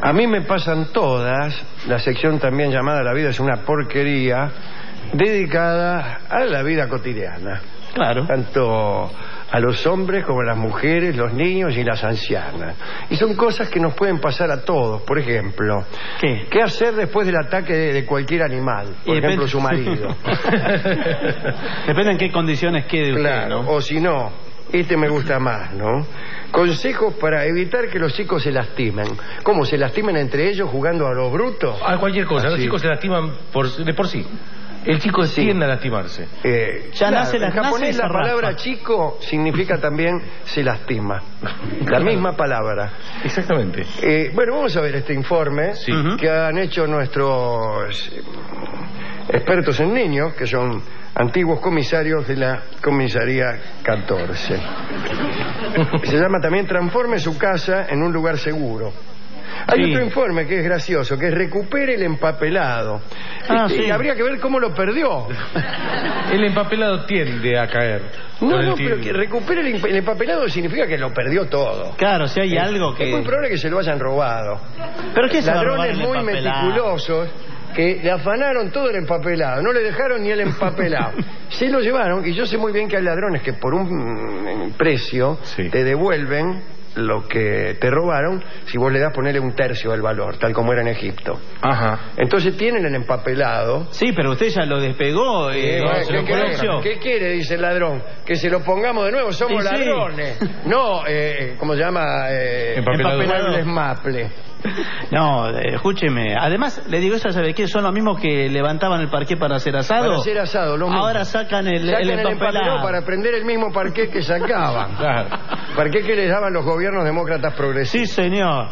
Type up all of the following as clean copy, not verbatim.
A mí me pasan todas, la sección también llamada La vida es una porquería, dedicada a la vida cotidiana. Claro. Tanto a los hombres como a las mujeres, los niños y las ancianas. Y son cosas que nos pueden pasar a todos. Por ejemplo, ¿qué hacer después del ataque de cualquier animal? Por ejemplo, su marido. Depende en qué condiciones quede usted, claro, ¿no? o si no, este me gusta más, ¿no? Consejos para evitar que los chicos se lastimen. ¿Cómo? ¿Se lastimen entre ellos jugando a lo bruto? A cualquier cosa. Así. Los chicos se lastiman de por sí. El chico tiende a lastimarse. Ya nace en japonés la palabra chico significa también se lastima. La misma palabra. Exactamente. Bueno, vamos a ver este informe que han hecho nuestros expertos en niños, que son antiguos comisarios de la comisaría 14. Se llama también Transforme su casa en un lugar seguro. Hay otro informe que es gracioso, que es Recupere el empapelado. Y habría que ver cómo lo perdió. El empapelado tiende a caer. No, pero que recupere el empapelado significa que lo perdió todo. Claro, si hay algo que... Es muy probable que se lo hayan robado. ¿Pero qué se va a robar Ladrones el muy empapelado? meticulosos que le afanaron todo el empapelado, no le dejaron ni el empapelado. Se lo llevaron, y yo sé muy bien que hay ladrones que por un precio te devuelven lo que te robaron si vos le das ponerle un tercio del valor, tal como era en Egipto. Ajá. Entonces tienen el empapelado. Sí, pero usted ya lo despegó. ¿Qué quiere? Dice el ladrón. Que se lo pongamos de nuevo, somos ladrones. No, ¿cómo se llama? Empapelado. Maple. No, escúcheme. Además, le digo, ¿eso sabe qué? Son los mismos que levantaban el parqué para hacer asado. Para hacer asado, lo mismo. Ahora sacan el empapelado para prender el mismo parqué que sacaban. Claro. Parqué que les daban los gobiernos demócratas progresistas. Sí, señor.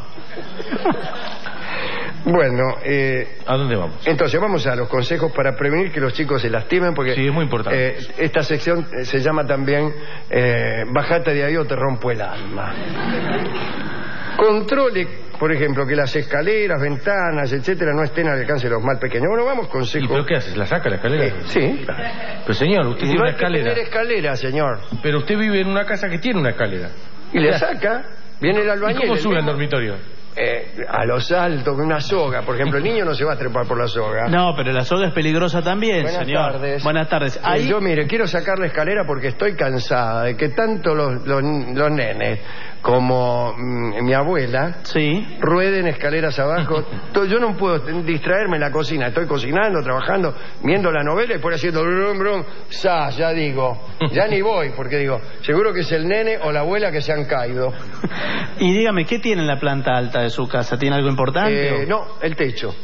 Bueno, ¿a dónde vamos? Entonces vamos a los consejos para prevenir que los chicos se lastimen, porque sí, es muy importante. Esta sección se llama también Bajate de ahí o te rompo el alma. Controle, por ejemplo, que las escaleras, ventanas, etcétera, no estén al alcance de los más pequeños. Bueno, vamos, consejos. ¿Y pero qué haces? ¿La saca la escalera? Sí. Pero señor, usted tiene una escalera. No hay que tener escalera, señor. Pero usted vive en una casa que tiene una escalera. Y le saca, viene el albañil. ¿Y cómo sube al dormitorio? A los altos, con una soga. Por ejemplo, el niño no se va a trepar por la soga. No, pero la soga es peligrosa también, Buenas señor. Tardes. Buenas tardes. Ahí... Yo, mire, quiero sacar la escalera porque estoy cansada de que tanto los nenes como mi abuela rueden escaleras abajo. Yo no puedo distraerme en la cocina. Estoy cocinando, trabajando, viendo la novela y después haciendo brum, brum, ya digo, ya ni voy, porque digo, seguro que es el nene o la abuela que se han caído. Y dígame, ¿qué tiene en la planta alta de su casa? ¿Tiene algo importante? No, el techo.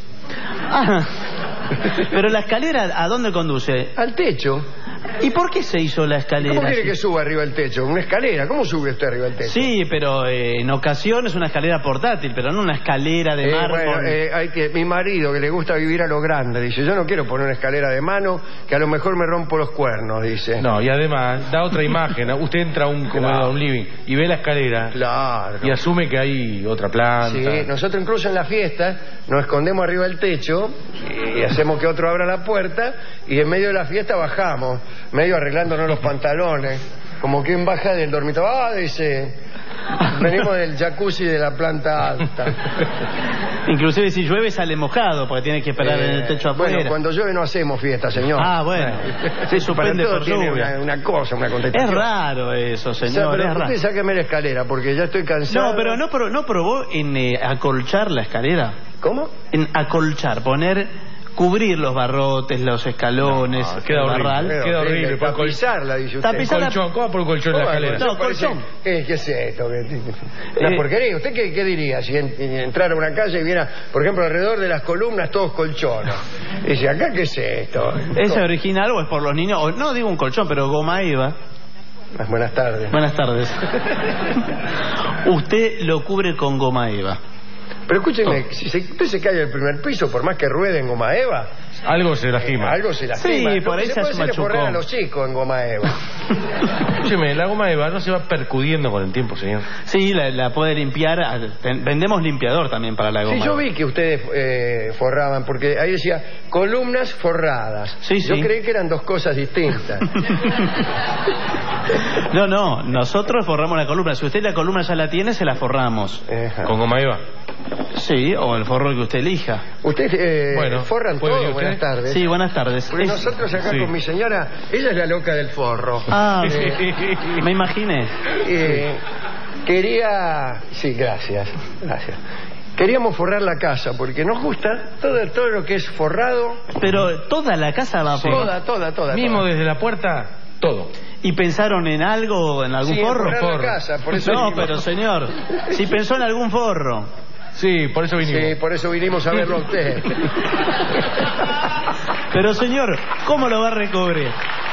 Pero la escalera, ¿a dónde conduce? Al techo. ¿Y por qué se hizo la escalera? ¿Cómo quiere que suba arriba del techo? ¿Una escalera? ¿Cómo sube usted arriba del techo? Sí, pero en ocasiones una escalera portátil, pero no una escalera de mármol. Bueno, mi marido, que le gusta vivir a lo grande, dice, yo no quiero poner una escalera de mano, que a lo mejor me rompo los cuernos, dice. No, y además, da otra imagen. Usted entra a un comedor, a un living, y ve la escalera. Claro. Y asume que hay otra planta. Sí, nosotros incluso en la fiesta nos escondemos arriba del techo y hacemos que otro abra la puerta y en medio de la fiesta bajamos, medio arreglándonos los pantalones, como quien baja del dormitorio. Dice, venimos del jacuzzi de la planta alta. Inclusive si llueve sale mojado porque tiene que esperar en el techo afuera. Bueno, cuando llueve no hacemos fiesta, señor. Bueno, se suspende por lluvia. Una cosa, una contestación. Es raro eso, señor. Pero es raro. usted sáqueme la escalera porque ya estoy cansado. No, pero no probó en acolchar la escalera. ¿Cómo? En acolchar, cubrir los barrotes, los escalones, queda horrible, queda horrible. Tapizarla, dice usted. Tapizarla. Colchón, ¿cómo por un colchón en la escalera? No, colchón. ¿Qué es esto? Una porquería. ¿Usted qué diría si entrara a una calle y viera, por ejemplo, alrededor de las columnas todos colchones? Y dice, ¿acá qué es esto? ¿Es original o es por los niños? No digo un colchón, pero goma eva. Buenas tardes. Buenas tardes. Usted lo cubre con goma eva. Pero escúcheme, si usted se cae del primer piso, por más que ruede en goma eva, algo se lastima. Algo se lastima. Sí, por ahí se hace machucón. A los chicos en goma eva. Escúcheme, la goma eva no se va percudiendo con el tiempo, señor. Sí, la puede limpiar. Vendemos limpiador también para la goma. Sí, yo vi que ustedes forraban, porque ahí decía columnas forradas. Sí, yo creí que eran dos cosas distintas. No, nosotros forramos la columna. Si usted la columna ya la tiene, se la forramos. ¿Con goma eva? Sí, o el forro que usted elija. Usted Bueno, forran todo. ¿puede usted? Buenas tardes. Sí, buenas tardes. Porque nosotros acá con mi señora, ella es la loca del forro. Ah, me imaginé. Quería... Sí, gracias. Queríamos forrar la casa porque nos gusta todo lo que es forrado. Pero toda la casa va a forrar. Toda. Mismo desde la puerta, todo. ¿Y pensaron en algo, en algún forro? Forrar la casa, por eso No, vinimos. pero señor, si pensó en algún forro. Sí, por eso vinimos. Sí, por eso vinimos a verlo a usted. Pero señor, ¿cómo lo va a recubrir?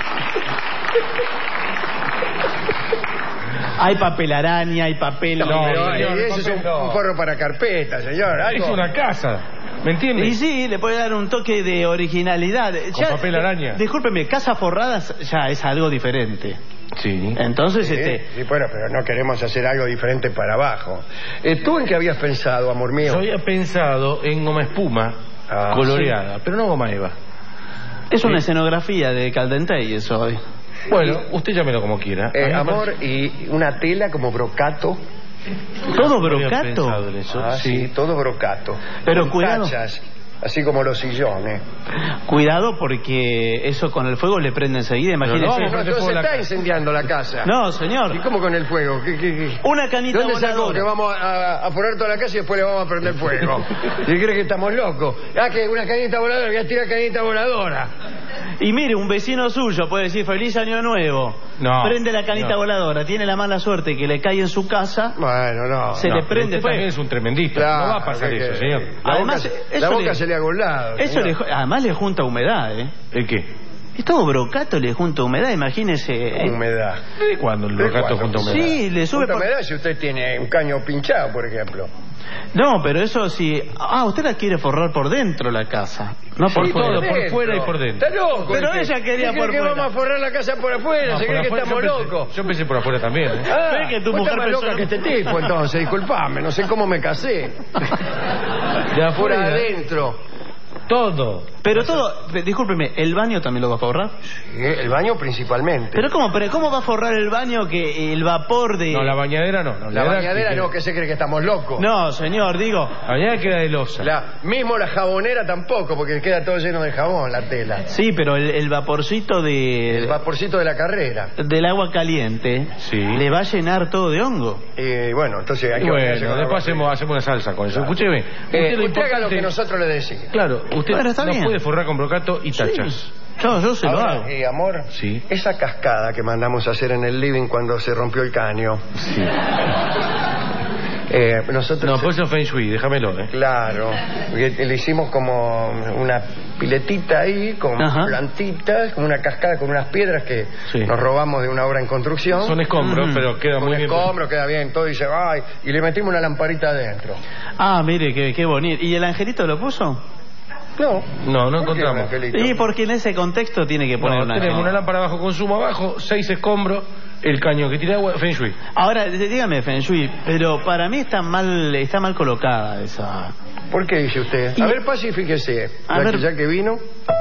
Hay papel araña, hay papel... No, Pero señor, ese es un forro para carpeta, señor. ¿Algo? Es una casa, ¿me entiende? Y sí, le puede dar un toque de originalidad. Con papel araña. Discúlpeme, casas forradas ya es algo diferente. Sí. Entonces, Sí, bueno, pero no queremos hacer algo diferente para abajo. ¿Tú en qué habías pensado, amor mío? Yo había pensado en goma espuma coloreada, pero no goma eva. es una escenografía de Caldentey eso hoy. Bueno, usted llámelo como quiera. Amor, y una tela como brocato. ¿Todo No había brocato? pensado en eso. Sí, todo brocato. Pero Con cuidado. tachas, así como los sillones. Cuidado porque eso con el fuego le prende enseguida, imagínese. Pero No, prende entonces fuego la está casa. incendiando la casa. No, señor. ¿Y cómo con el fuego? ¿Qué? Una canita ¿Dónde sacó voladora. que vamos a poner toda la casa y después le vamos a prender fuego? ¿Y cree que estamos locos? Que una canita voladora, voy a tirar canita voladora. Y mire, un vecino suyo puede decir feliz año nuevo. No, Prende la canita no. voladora, tiene la mala suerte que le cae en su casa. Bueno, no. Se No, le pero prende usted fuego. también es un tremendista. Claro, No va a pasar que- eso, señor. Además, la eso boca le- se le ha golado. Eso señor. además le junta humedad, ¿eh? ¿El qué? Y todo brocato le junta humedad, imagínese. Humedad. ¿De cuándo el ¿De gato cuándo? junto a humedad? Sí, le sube Junta por... humedad si usted tiene un caño pinchado, por ejemplo. No, pero eso sí... usted la quiere forrar por dentro la casa, no por Sí, fuera. todo, por fuera y por dentro. Está loco. Pero ¿qué? ella quería ¿Qué por cree que fuera? vamos a forrar la casa por afuera? No, ¿Se por cree que afuera estamos yo locos? Yo pensé por afuera también, ¿eh? Ve que tu vos mujer estás más pensó- loca que este tipo, entonces, disculpame, no sé cómo me casé. De Por afuera adentro. todo. Pero todo... Discúlpeme, ¿el baño también lo va a forrar? Sí, el baño principalmente. ¿Pero cómo va a forrar el baño que el vapor de...? No, la bañadera no. La bañadera no, que se cree que estamos locos. No, señor, digo... La bañadera queda de losa. Mismo la jabonera tampoco, porque queda todo lleno de jabón la tela. Sí, pero el vaporcito El vaporcito de la carrera. del agua caliente Sí. le va a llenar todo de hongo. Bueno, entonces hay Y que bañarse bueno, con después agua hacemos una salsa con eso. Escúcheme. fría. Usted haga lo que nosotros le decimos. Claro, usted Bueno, está no bien. puede forrar con brocato y tachas. Yo se lo Ahora, hago. amor, Sí. esa cascada que mandamos a hacer en el living cuando se rompió el caño. Sí. Nosotros... No, pues eso Feng Shui, déjamelo, ¿eh? Claro, porque le hicimos como una piletita ahí, con Ajá. plantitas, como una cascada con unas piedras que Sí. nos robamos de una obra en construcción. Son escombros, pero queda Con muy bien. escombros, queda bien, todo dice, ay, y le metimos una lamparita adentro. Mire, qué bonito. ¿Y el angelito lo puso? No, No ¿por qué un encontramos. angelito? Y porque en ese contexto tiene que poner No, una... tenemos una lámpara bajo consumo abajo, 6 escombros, el caño que tira agua, Feng Shui. Ahora, dígame, Feng Shui, pero para mí está mal colocada esa... ¿Por qué dice usted? Y- A ver, pacifíquese, A ver. ya que vino.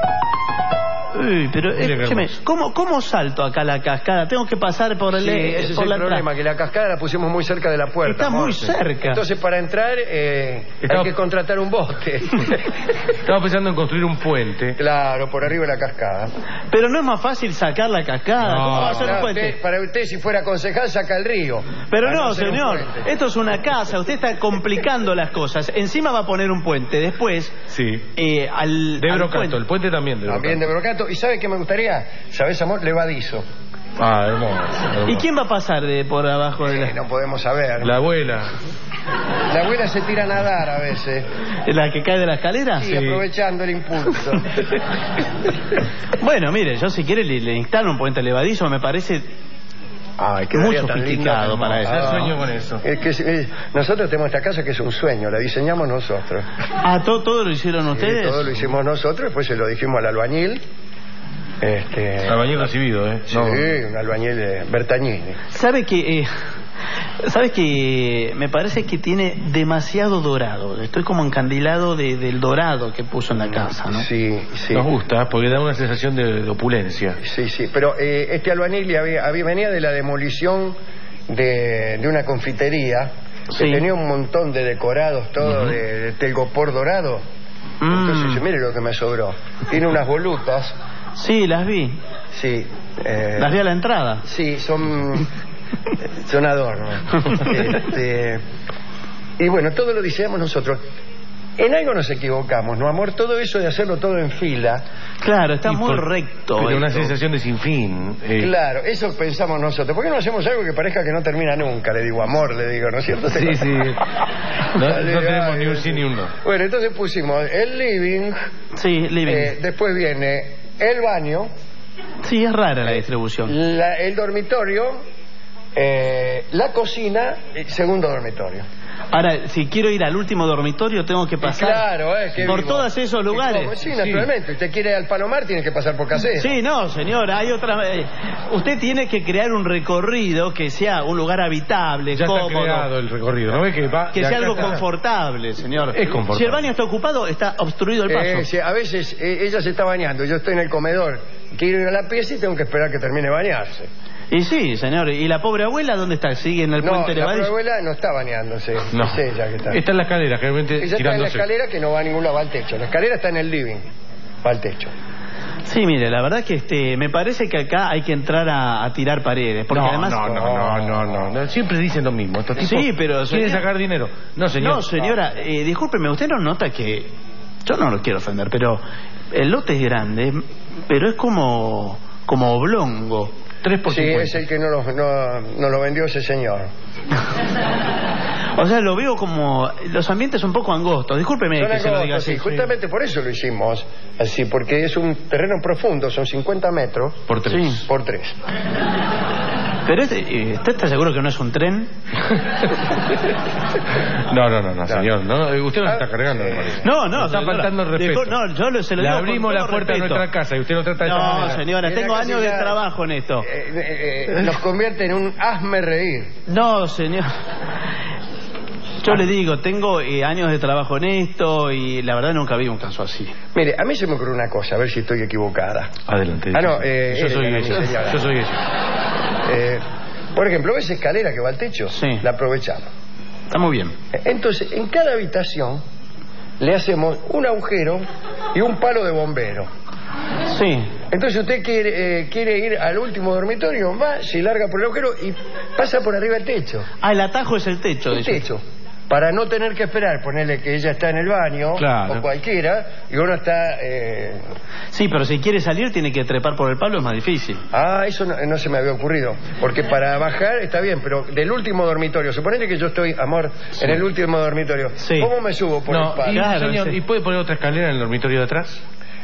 Uy, pero Mire qué escúcheme, hermoso. ¿cómo salto acá la cascada? Tengo que pasar por el... Sí, ese es por el la problema, que la cascada la pusimos muy cerca de la puerta. Está amor. muy cerca. Entonces, para entrar hay que contratar un bote. Estaba pensando en construir un puente. Claro, por arriba de la cascada. Pero no es más fácil sacar la cascada. No, ¿Cómo va a ser un Claro, puente? para usted, si fuera concejal, saca el río. Pero Para no, hacer un señor, puente. esto es una casa, usted está complicando las cosas. Encima va a poner un puente, después Sí. al Brocato, puente. el puente también de También de brocato. brocato. ¿Y sabe qué me gustaría? ¿Sabes, amor? Levadizo. Hermoso. ¿Y quién va a pasar por abajo de No podemos saber. La abuela. La abuela se tira a nadar a veces. la que cae de la escalera? Sí, aprovechando el impulso. Bueno, mire, yo si quiere le instalo un puente levadizo, me parece Ay, muy quedaría tan sofisticado lindo. para eso. Ya sueño con eso. Es que nosotros tenemos esta casa que es un sueño, la diseñamos nosotros. ¿Todo lo hicieron Sí, ustedes? todo lo hicimos nosotros, después se lo dijimos al albañil. Albañil recibido, ¿eh? Sí, un albañil Bertagnini. ¿Sabe que ¿Sabes que me parece que tiene demasiado dorado? Estoy como encandilado del dorado que puso en la casa, ¿no? Sí, sí. Nos gusta porque da una sensación de opulencia. Sí, sí, pero este albañil venía de la demolición de una confitería que tenía un montón de decorados, todo de telgopor dorado. Entonces dice, mire lo que me sobró. Tiene unas volutas. Sí, las vi. Sí. Las vi a la entrada. Sí, son adornos. Y bueno, todo lo diseñamos nosotros. En algo nos equivocamos, ¿no, amor? Todo eso de hacerlo todo en fila. Claro, está muy recto. Pero una sensación de sinfín. Claro, eso pensamos nosotros. ¿Por qué no hacemos algo que parezca que no termina nunca? Le digo, amor, le digo, ¿no es cierto? Sí, sí. No tenemos ni un sí ni un no. Bueno, entonces pusimos el living. Sí, living. Después viene el baño. Sí, es rara la distribución. El dormitorio, la cocina, el segundo dormitorio. Ahora, si quiero ir al último dormitorio, tengo que pasar por todos esos lugares. Sí, naturalmente. Usted quiere ir al Palomar, tiene que pasar por Casero. Sí, no, señora, hay otra. Usted tiene que crear un recorrido que sea un lugar habitable, ya cómodo. Está creado el recorrido, ¿no ve que sea algo confortable, señor. Es confortable. Si el baño está ocupado, está obstruido el paso. Sí, a veces ella se está bañando, yo estoy en el comedor, quiero ir a la pieza y tengo que esperar que termine de bañarse. Y sí, señor. ¿Y la pobre abuela dónde está? ¿Sigue en el puente de la pobre abuela no está bañándose. No. Es ella que está. Está en la escalera, generalmente ella está en la escalera que no va a ningún lado, va al techo. La escalera está en el living, va al techo. Sí, mire, la verdad que me parece que acá hay que entrar a tirar paredes. Porque además... No. Siempre dicen lo mismo. Estos tipos sí, pero... ¿Quieren sacar dinero? No, señor. No, señora, discúlpeme, usted no nota que... Yo no lo quiero ofender, pero el lote es grande, pero es como oblongo. 3 por 50. Sí, es el que no lo vendió ese señor. O sea, lo veo como... Los ambientes un poco angostos. Discúlpeme que se lo diga así. Sí, justamente por eso lo hicimos así, porque es un terreno profundo, son 50 metros. Por 3. Sí. Por 3. Pero ¿usted está seguro que no es un tren? No, señor. No, usted nos está cargando. No, está faltando el respeto. Yo se lo digo. Le abrimos la puerta a nuestra casa y usted lo trata de esta manera. No, señora, tengo años de trabajo en esto. Nos convierte en un hazme reír. No, señor. Yo le digo, tengo años de trabajo en esto y la verdad nunca vi un caso así. Mire, a mí se me ocurrió una cosa, a ver si estoy equivocada. Adelante. Yo soy ella. Por ejemplo, ¿ves escalera que va al techo? Sí. La aprovechamos. Está muy bien. Entonces, en cada habitación le hacemos un agujero y un palo de bombero. Sí. Entonces usted quiere ir al último dormitorio, va, se larga por el agujero y pasa por arriba del techo. El atajo es el techo. El techo. Para no tener que esperar, ponerle que ella está en el baño, o cualquiera, y uno está... Sí, pero si quiere salir tiene que trepar por el palo, es más difícil. Eso no se me había ocurrido, porque para bajar está bien, pero del último dormitorio, suponete que yo estoy, amor, en el último dormitorio, ¿cómo me subo por el palo? Claro, señor, ¿y puede poner otra escalera en el dormitorio de atrás?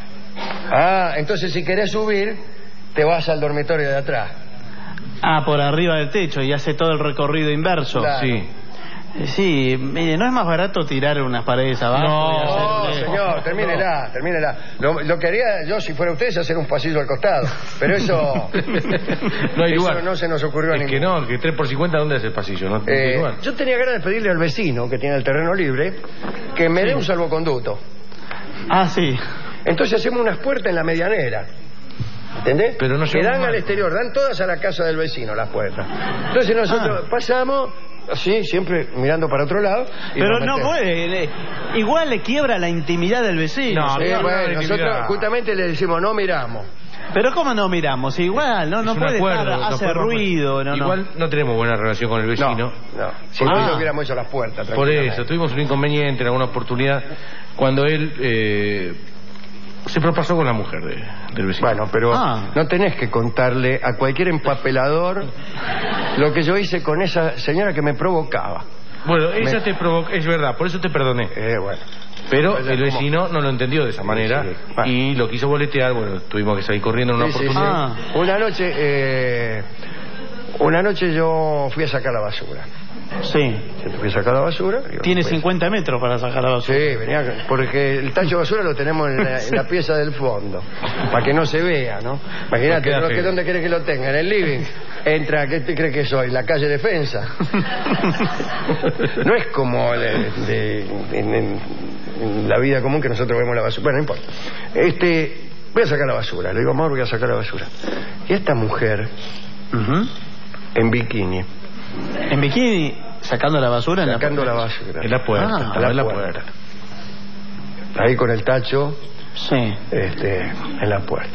Entonces si querés subir, te vas al dormitorio de atrás. Por arriba del techo y hace todo el recorrido inverso. Claro. Sí. Sí, mire, ¿no es más barato tirar unas paredes abajo? No, señor, termínela. Lo que haría yo, si fuera usted, es hacer un pasillo al costado. Pero eso... no hay lugar. Eso no se nos ocurrió a ninguno. Que no, que 3 por 50, ¿dónde es el pasillo? No hay lugar. Yo tenía ganas de pedirle al vecino, que tiene el terreno libre, que me dé un salvoconducto. Sí. Entonces hacemos unas puertas en la medianera. ¿Entendés? Pero no que dan al exterior, dan todas a la casa del vecino las puertas. Entonces nosotros pasamos... Sí, siempre mirando para otro lado. Pero no puede. Igual le quiebra la intimidad del vecino. Nosotros justamente le decimos, no miramos. Pero ¿cómo no miramos? Igual, no puede estar, hace ruido. Igual no tenemos buena relación con el vecino. No. Si no hubiéramos hecho las puertas. Por eso, tuvimos un inconveniente en alguna oportunidad cuando él... se propasó con la mujer del vecino. Bueno, pero no tenés que contarle a cualquier empapelador lo que yo hice con esa señora que me provocaba. Bueno, ella te provocó, es verdad, por eso te perdoné. Bueno. Pero el vecino no lo entendió de esa manera y lo quiso boletear. Bueno, tuvimos que salir corriendo en una oportunidad. Una noche yo fui a sacar la basura. Sí. Se tuvo que sacar la basura. Tiene 50 metros para sacar la basura. Sí, venía, porque el tacho de basura lo tenemos en la pieza del fondo, para que no se vea, ¿no? Imagínate, ¿dónde querés que lo tenga? En el living. Entra, ¿qué te crees que soy? La calle Defensa. No es como en la vida común que nosotros vemos la basura. Bueno, no importa. Voy a sacar la basura. Le digo, amor, voy a sacar la basura. Y esta mujer, en bikini. ¿En bikini? ¿Sacando la basura? Sacando la basura. En la puerta. En la puerta. Ahí con el tacho. Sí. En la puerta.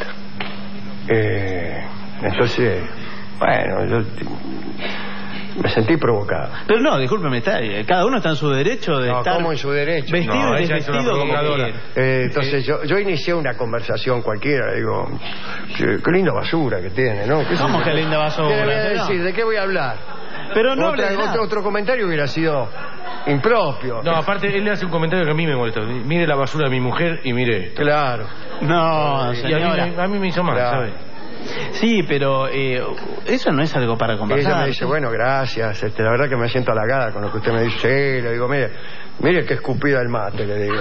Entonces, bueno, yo me sentí provocado. Pero no, discúlpeme, cada uno está en su derecho de estar... ¿Cómo en su derecho? Vestido y desvestido como quiera. Entonces yo inicié una conversación cualquiera, digo, qué linda basura que tiene, ¿no? ¿Cómo que linda basura? ¿Qué le voy a decir? ¿De qué voy a hablar? Pero no otro comentario hubiera sido impropio. No, aparte él le hace un comentario que a mí me molesta. Mire la basura de mi mujer y mire esto. Claro. No, señora. Y a mí me hizo mal, claro. ¿sabes? Sí, pero eso no es algo para conversar. Ella me dice, bueno, gracias, la verdad que me siento halagada con lo que usted me dice. Sí, le digo, mire qué escupida el mate, le digo.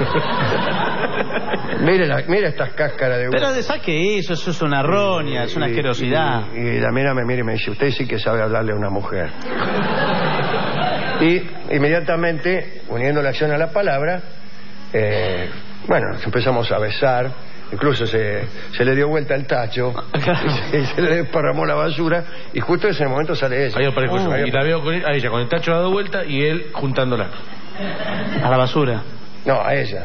mire estas cáscaras de uva. Pero saque eso es una roña, es una asquerosidad. Y la mira me mira y me dice, usted sí que sabe hablarle a una mujer. Y inmediatamente, uniendo la acción a la palabra, bueno, nos empezamos a besar. Incluso se le dio vuelta el tacho y se le desparramó la basura y justo en ese momento sale ella. Ahí aparezco yo. Y la veo a ella con el tacho dado vuelta y él juntándola. ¿A la basura? No, a ella.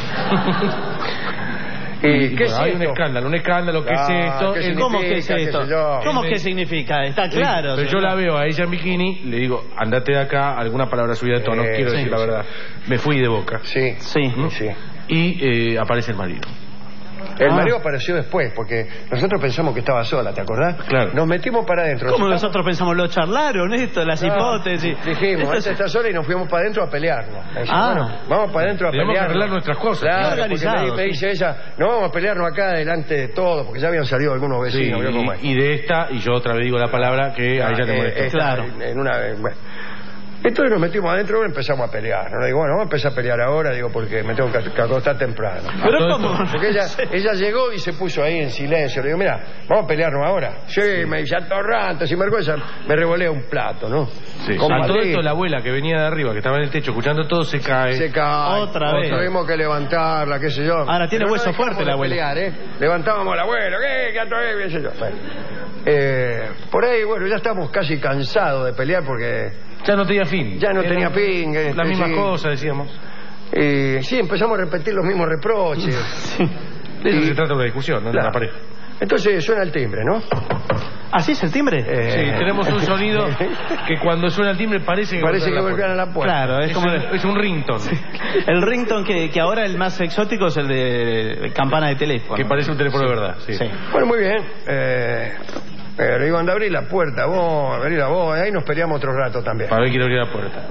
¿Y qué es hay esto? Un escándalo, ¿qué es esto? ¿Cómo que es esto? ¿Cómo que significa? Está claro. Pero yo la veo a ella en bikini, le digo, andate de acá, alguna palabra subida de tono, quiero decir la verdad. Me fui de boca. Sí. Y aparece el marido. El marido apareció después, porque nosotros pensamos que estaba sola, ¿te acordás? Claro. Nos metimos para adentro. ¿Cómo nosotros pensamos? Lo charlaron esto, las hipótesis. Dijimos, esta está sola y nos fuimos para adentro a pelearnos. Bueno, vamos para adentro a pelearnos. Tenemos que arreglar nuestras cosas. Claro, porque me dice ella, no vamos a pelearnos acá delante de todos, porque ya habían salido algunos vecinos. Sí, y de esta, y yo otra vez digo la palabra que a ella le molestó. Claro. Bueno. Entonces nos metimos adentro y empezamos a pelear. No le digo, bueno, vamos a empezar a pelear ahora, digo, porque me tengo que acostar temprano. ¿Pero cómo? Porque ella llegó y se puso ahí en silencio. Le digo, mira, vamos a pelearnos ahora. Sí, me dice, atorrante, sin vergüenza. Me revolea un plato, ¿no? Sí. A todo esto la abuela que venía de arriba, que estaba en el techo escuchando todo, se cae. Se cae. Otra vez. Tuvimos que levantarla, qué sé yo. Ahora tiene hueso fuerte la abuela. Pelear, Levantábamos a la abuela, ¿qué otra vez? Qué sé yo. Bueno. Por ahí, bueno, ya estamos casi cansados de pelear porque... Ya no tenía fin. Ya no tenía fin. La misma cosa, decíamos. Sí, empezamos a repetir los mismos reproches. Sí. De eso se trata una discusión, ¿no? Claro. La pareja. Entonces suena el timbre, ¿no? ¿Así es el timbre? Sí, tenemos un sonido que cuando suena el timbre parece que golpean a la puerta. Claro, es un ringtone. Sí. El ringtone que ahora el más exótico es el de campana de teléfono. Que parece un teléfono de verdad. Sí. Bueno, muy bien. Le digo, anda a abrir la puerta, abrirla vos. Ahí nos peleamos otro rato también. Para ver quién abrir la puerta.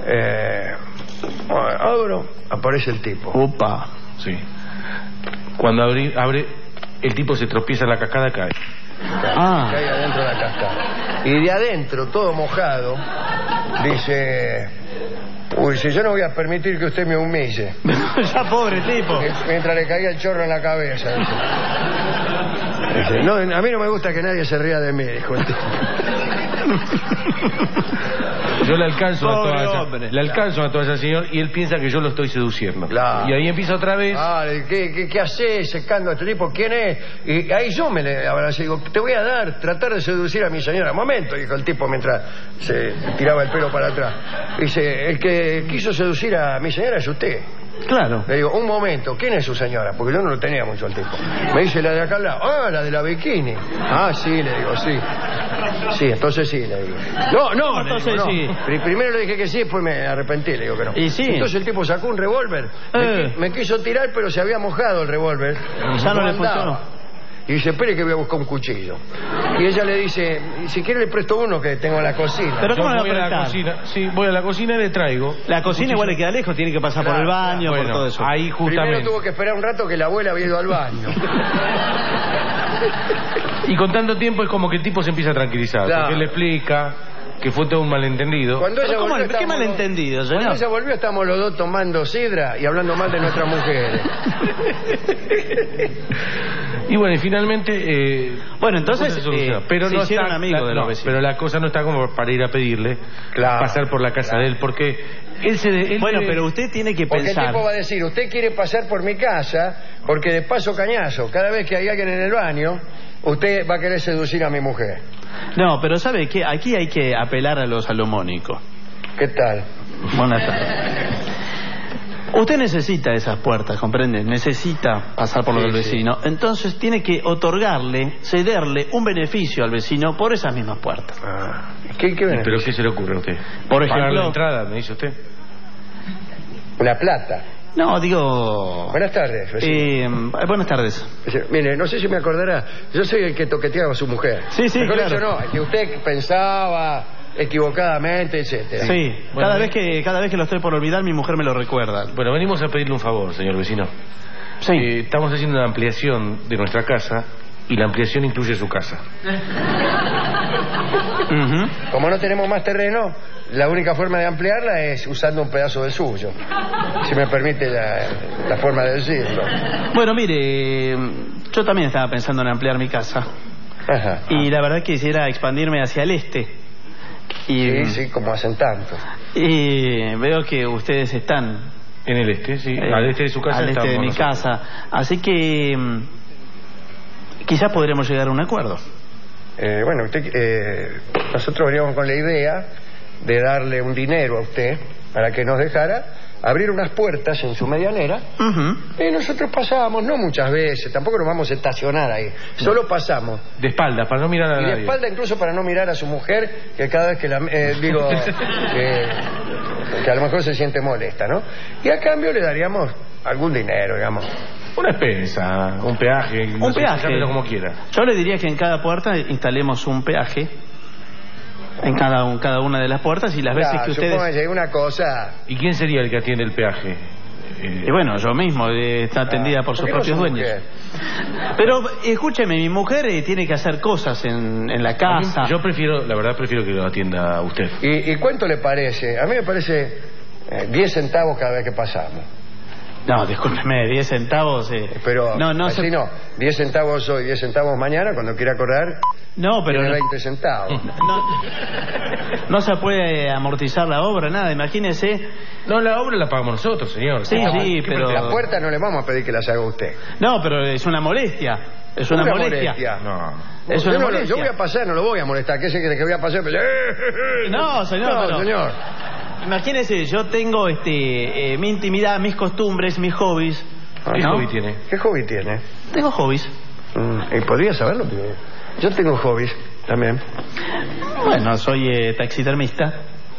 Abro, aparece el tipo. Upa. Sí. Cuando abre, el tipo se tropieza en la cascada, cae. Cae adentro de la cascada. Y de adentro, todo mojado, dice... Uy, si yo no voy a permitir que usted me humille. Ya, pobre tipo. Mientras le caía el chorro en la cabeza. Dice, no, a mí no me gusta que nadie se ría de mí, dijo el tipo. Yo le alcanzo a toda esa señor y él piensa que yo lo estoy seduciendo. Claro. Y ahí empieza otra vez. ¿Qué haces secando a este tipo? ¿Quién es? Y ahí yo me le abracé y digo, te voy a tratar de seducir a mi señora. Momento, dijo el tipo mientras se tiraba el pelo para atrás. Dice, el que quiso seducir a mi señora es usted. Claro. Le digo, un momento, ¿quién es su señora? Porque yo no lo tenía mucho el tipo. Me dice, la de acá al lado. Ah, la de la bikini. Ah, sí, le digo, sí. Sí, entonces sí, le digo. No, entonces digo, no. sí. Primero le dije que sí, después me arrepentí, le digo que no. Y sí. Entonces el tipo sacó un revólver. Me quiso tirar, pero se había mojado el revólver. Ya no le funcionó. Y dice, espere que voy a buscar un cuchillo. Y ella le dice, si quiere le presto uno que tengo en la cocina. ¿Pero cómo le va a prestar? Voy a la cocina. Sí, voy a la cocina y le traigo. La cocina igual le queda lejos, tiene que pasar por el baño, por todo eso. Ahí justamente. Primero tuvo que esperar un rato que la abuela había ido al baño. Y con tanto tiempo es como que el tipo se empieza a tranquilizar. Claro. Porque él le explica que fue todo un malentendido. Cuando ella volvió, ¿Qué malentendido, señor? Cuando ella volvió, estamos los dos tomando sidra y hablando mal de nuestras mujeres. Y bueno, y finalmente... bueno, entonces pero se no hicieron está, amigos de los vecinos. Pero la cosa no está como para ir a pedirle, pasar por la casa de él, porque él bueno, pero usted tiene que porque pensar... el tipo va a decir, usted quiere pasar por mi casa, porque de paso cañazo, cada vez que hay alguien en el baño, usted va a querer seducir a mi mujer. No, pero ¿sabe qué? Aquí hay que apelar a lo salomónico. ¿Qué tal? Buenas tardes. Usted necesita esas puertas, ¿comprende? Necesita pasar por lo del vecino. Entonces tiene que otorgarle, cederle un beneficio al vecino por esas mismas puertas. ¿Qué beneficio? ¿Pero qué se le ocurre a usted? Por ¿Pagar ejemplo... la entrada, me dice usted? La plata. No, digo... Buenas tardes, vecino. Buenas tardes. Mire, no sé si me acordará, yo soy el que toqueteaba a su mujer. Sí, Mejor claro. dicho, no, el que usted pensaba equivocadamente, etcétera. Sí, cada vez que lo estoy por olvidar, mi mujer me lo recuerda. Bueno, venimos a pedirle un favor, señor vecino. Sí. Estamos haciendo una ampliación de nuestra casa y la ampliación incluye su casa. Como no tenemos más terreno, la única forma de ampliarla es usando un pedazo del suyo, si me permite la forma de decirlo. Bueno, mire, yo también estaba pensando en ampliar mi casa. Ajá. Y la verdad quisiera expandirme hacia el este. Y, sí, como hacen tanto. Y veo que ustedes están... En el este, sí. Al este de su casa. Al este de mi casa. Así que quizás podremos llegar a un acuerdo. Bueno, nosotros veníamos con la idea de darle un dinero a usted para que nos dejara abrir unas puertas en su medianera. Y nosotros pasamos, no muchas veces, tampoco nos vamos a estacionar ahí, solo pasamos. De espaldas, para no mirar a nadie. Y de espalda incluso para no mirar a su mujer, que cada vez que la... digo, que a lo mejor se siente molesta, ¿no? Y a cambio le daríamos algún dinero, digamos. Una expensa, un peaje. Un peaje. Llámelo como quiera. Yo le diría que en cada puerta instalemos un peaje. En cada una de las puertas y las veces que ustedes... Supóngase una cosa... ¿Y quién sería el que atiende el peaje? Y bueno, yo mismo, está atendida por sus propios dueños. Pero escúcheme, mi mujer tiene que hacer cosas en la casa. Yo la verdad prefiero que lo atienda usted. ¿Y cuánto le parece? A mí me parece 10 centavos cada vez que pasamos. No, discúlpeme, 10 centavos... Pero no, así no, 10 centavos hoy, 10 centavos mañana, cuando quiera acordar... No, pero... Tiene 20 centavos. No se puede amortizar la obra, nada, imagínese... No, la obra la pagamos nosotros, señor. Sí, pero... La puerta no le vamos a pedir que las haga usted. No, pero es una molestia. Es una molestia. No. Es una molestia. Yo voy a pasar, no lo voy a molestar. ¿Qué se cree que voy a pasar? No, señor. No, pero... señor. Imagínese, yo tengo mi intimidad, mis costumbres, mis hobbies. ¿Qué hobby tiene? ¿Qué hobby tiene? Tengo hobbies. ¿Y podría saberlo? Yo tengo hobbies también. Bueno, soy taxidermista.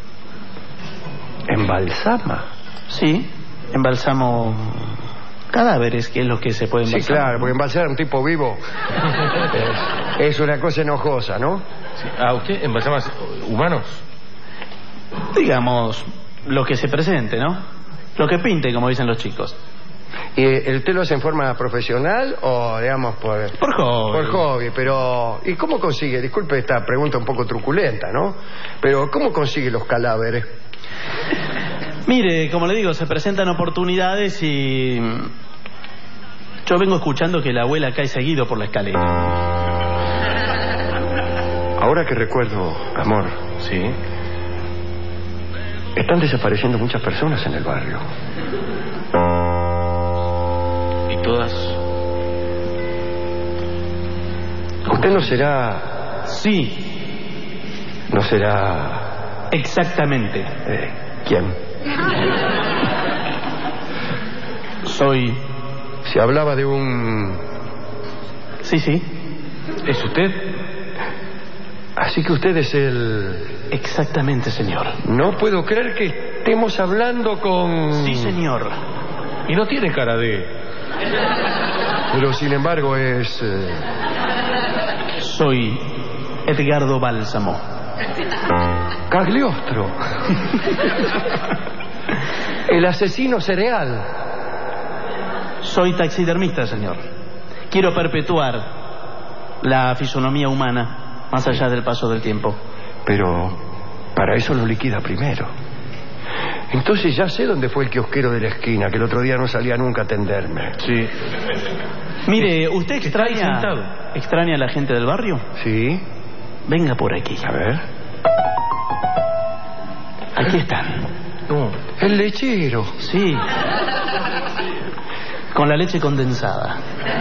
¿Embalsama? Sí, embalsamo cadáveres, que es lo que se puede embalsamar. Sí, claro, porque embalsar a un tipo vivo es una cosa enojosa, ¿no? Sí. ¿A usted embalsama humanos? Digamos, lo que se presente, ¿no? Lo que pinte, como dicen los chicos. ¿Y usted lo hace en forma profesional o, digamos, por hobby? Por hobby, pero... ¿Y cómo consigue? Disculpe esta pregunta un poco truculenta, ¿no? Pero ¿cómo consigue los cadáveres? Mire, como le digo, se presentan oportunidades y... Yo vengo escuchando que la abuela cae seguido por la escalera. Ahora que recuerdo, amor... Sí... Están desapareciendo muchas personas en el barrio. ¿Y todas? ¿Usted no será...? Sí. ¿No será...? Exactamente. ¿Quién? Soy... Se hablaba de un... Sí. ¿Es usted? Así que usted es el... Exactamente, señor. No puedo creer que estemos hablando con... Sí, señor. Y no tiene cara de... Pero sin embargo es... Soy Edgardo Bálsamo. Cagliostro. El asesino cereal. Soy taxidermista, señor. Quiero perpetuar la fisonomía humana más allá del paso del tiempo. Pero Para eso lo liquida primero. Entonces ya sé dónde fue el kiosquero de la esquina, que el otro día no salía nunca a atenderme. Sí. Mire, ¿usted extraña a la gente del barrio? Sí. Venga por aquí. A ver. Aquí están. El lechero. Sí. Con la leche condensada.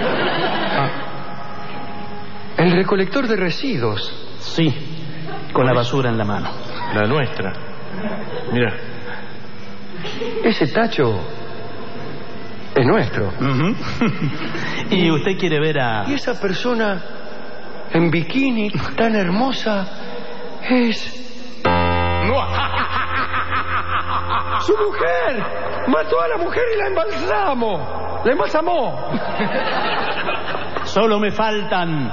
El recolector de residuos. Sí. Con la basura en la mano. La nuestra. Mira. Ese tacho es nuestro. Y usted quiere ver a... Y esa persona en bikini tan hermosa es... ¡Su mujer! ¡Mató a la mujer y la embalsamó! ¡La embalsamó! Solo me faltan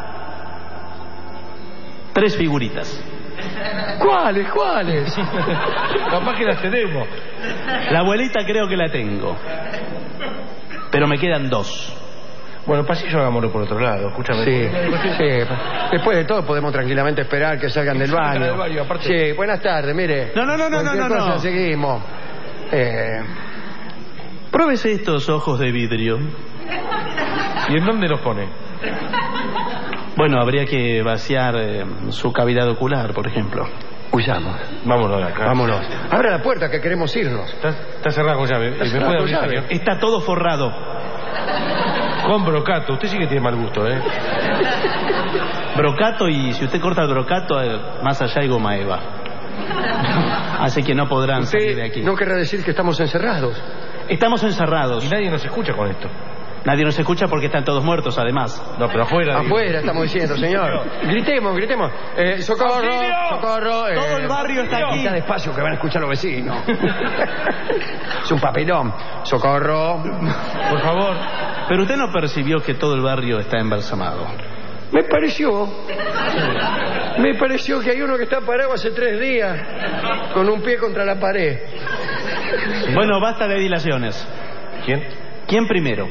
3 figuritas. ¿Cuáles? Capaz que las tenemos. La abuelita creo que la tengo. Pero me quedan 2. Bueno, pasillo hagámoslo por otro lado, escúchame. Sí. Después de todo podemos tranquilamente esperar que salgan del baño. Aparte... Sí, buenas tardes, mire. No. Seguimos. Pruébese estos ojos de vidrio. ¿Y en dónde los pone? Bueno, habría que vaciar su cavidad ocular, por ejemplo. Huyamos. Vámonos de acá. Vámonos. Abra la puerta que queremos irnos. Está cerrada con llave. ¿Me puede abrir, señor? Está todo forrado. Con brocato. Usted sí que tiene mal gusto, ¿eh? Brocato, y si usted corta el brocato, más allá hay goma eva. Así que no podrán salir de aquí. No querrá decir que estamos encerrados. Estamos encerrados. Y nadie nos escucha con esto. Nadie nos escucha porque están todos muertos, además. No, pero afuera. Afuera estamos diciendo, señor. Gritemos. ¡Socorro! ¡Auxilio! ¡Socorro! Todo el barrio está aquí. Está despacio que van a escuchar los vecinos. Es un papelón. ¡Socorro! Por favor. Pero usted no percibió que todo el barrio está embalsamado. Me pareció que hay uno que está parado hace 3 días con un pie contra la pared. Bueno, basta de dilaciones. ¿Quién primero?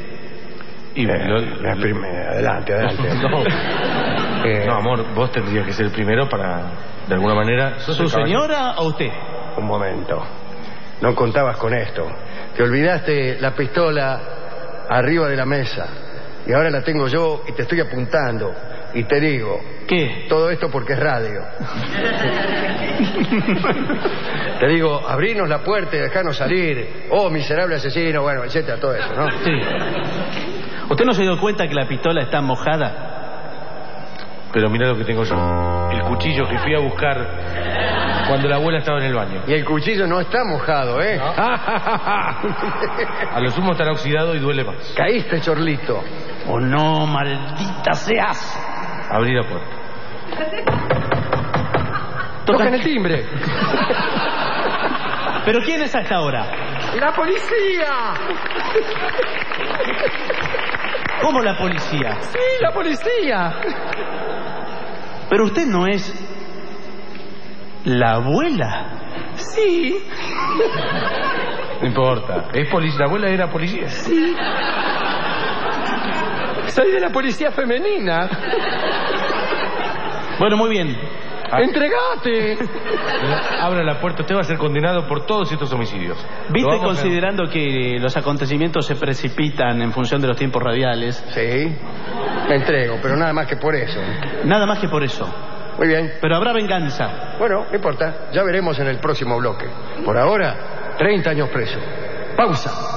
Adelante. No, amor, vos tendrías que ser el primero para, de alguna manera... ¿Su señora o usted? Un momento. No contabas con esto. Te olvidaste la pistola arriba de la mesa. Y ahora la tengo yo y te estoy apuntando. Y te digo... ¿Qué? Todo esto porque es radio. Te digo, abrinos la puerta y dejarnos salir. Oh, miserable asesino, bueno, etcétera, todo eso, ¿no? Sí. ¿Usted no se dio cuenta que la pistola está mojada? Pero mira lo que tengo yo. El cuchillo que fui a buscar cuando la abuela estaba en el baño. Y el cuchillo no está mojado, ¿eh? ¿No? A lo sumo estará oxidado y duele más. Caíste, chorlito. ¡Oh, no, maldita seas! Abrí la puerta. Tocan el timbre. ¿Pero quién es hasta ahora? ¡La policía! ¿Cómo la policía? Sí, la policía. Pero usted no es la abuela. Sí. No importa. Es policía. La abuela era policía. Sí. Soy de la policía femenina. Bueno, muy bien. ¡Entregate! Abra la puerta. Usted va a ser condenado por todos estos homicidios. ¿Viste, considerando que los acontecimientos se precipitan en función de los tiempos radiales? Sí. Me entrego, pero nada más que por eso. Nada más que por eso. Muy bien. Pero habrá venganza. Bueno, no importa. Ya veremos en el próximo bloque. Por ahora, 30 años preso. Pausa.